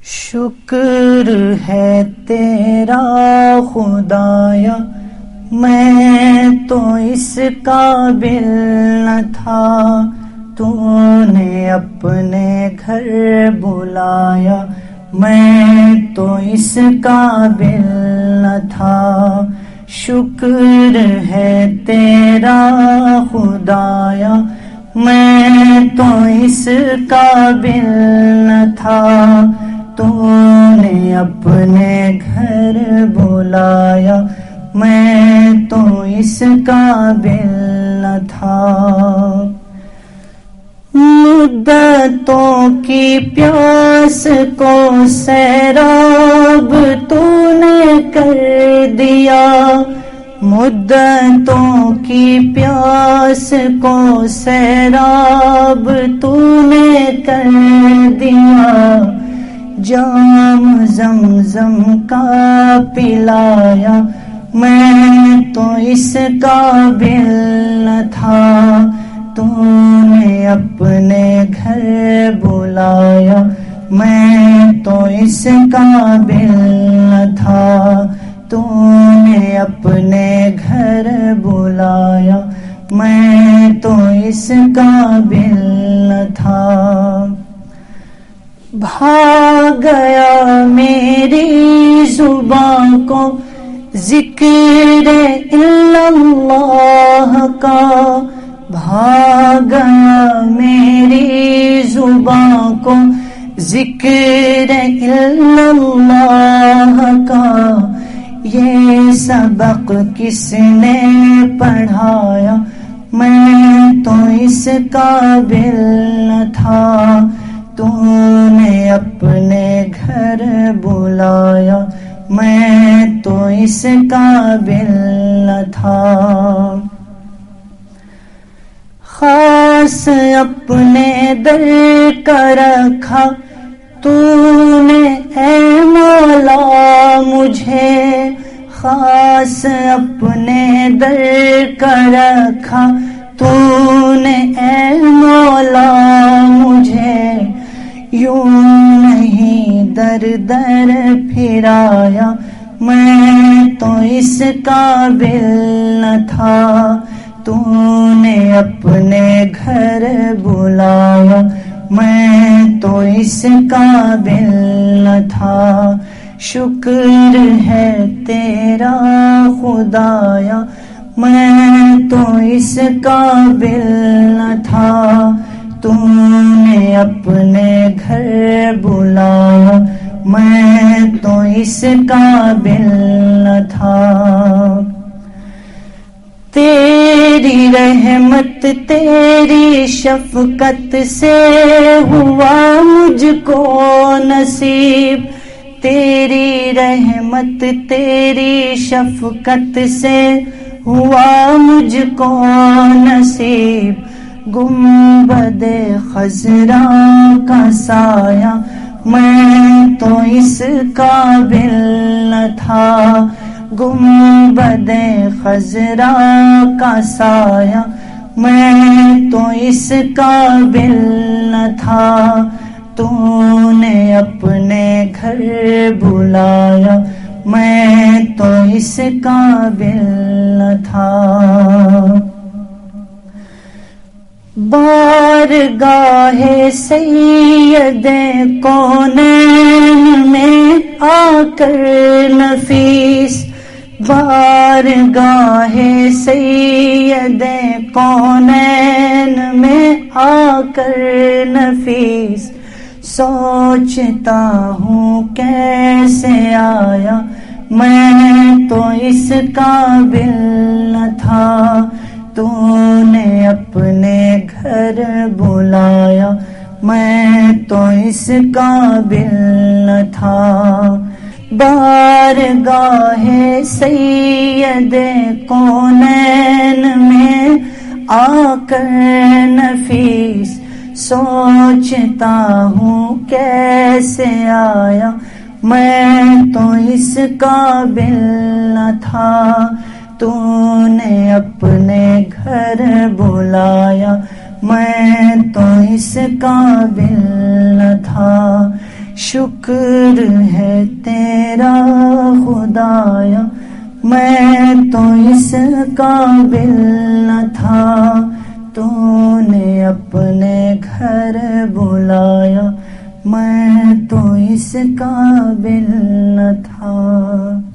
شکر ہے تیرا خدایا میں تو اس قابل نہ تھا، تو نے اپنے گھر بلایا میں تو اس قابل نہ تھا۔ شکر ہے تیرا خدایا میں تو اس قابل نہ تھا، تو نے اپنے گھر بلایا میں تو اس قابل نہ تھا۔ مدتوں کی پیاس کو سیراب تو نے کر دیا، مدتوں کی پیاس کو سیراب تو نے کر دیا، جام زمزم کا پلایا میں تو اس قابل نہ تھا، تو نے اپنے گھر بلایا میں تو اس قابل نہ تھا، تو نے اپنے گھر بلایا میں تو اس قابل نہ تھا۔ بھاگ گیا میری زبان کو ذکر الا اللہ کا، بھاگ گیا میری زبان کو ذکر الا اللہ کا، یہ سبق کس نے پڑھایا میں تو اس قابل نہ تھا، تو نے اپنے گھر بلایا میں تو اس قابل نہ تھا۔ خاص اپنے در کا رکھا تو نے اے مولا مجھے، خاص اپنے در کا رکھا تو نے اے مولا مجھے، یوں نہیں در در پھرایا میں تو اس قابل نہ تھا، تو نے اپنے گھر بلایا میں تو اس قابل نہ تھا۔ شکر ہے تیرا خدایا میں تو اس قابل نہ تھا، تو نے اپنے گھر بلایا میں تو اس قابل نہ تھا۔ تیری رحمت تیری شفقت سے ہوا مجھ کو نصیب، تیری رحمت تیری شفقت سے ہوا مجھ کو نصیب، گنبد خضرا کا سایہ میں تو اس قابل نہ تھا، گنبد خضرا کا سایہ میں تو اس قابل نہ تھا، تو نے اپنے گھر بلایا میں تو اس قابل نہ تھا۔ بارگاہ سید کونین میں آ کر نفیس، بارگاہ سید کونین میں آ کر نفیس، سوچتا ہوں کیسے آیا میں تو اس قابل نہ تھا، تو نے اپنے گھر بلایا میں تو اس قابل نہ تھا۔ بارگاہ سید کونین میں آ کر نفیس، سوچتا ہوں کیسے آیا میں تو اس قابل نہ تھا، تو نے اپنے گھر بلایا میں تو اس قابل نہ تھا۔ شکر ہے تیرا خدایا، میں تو اس قابل نہ تھا، تو نے اپنے گھر بلایا، میں تو اس قابل نہ تھا۔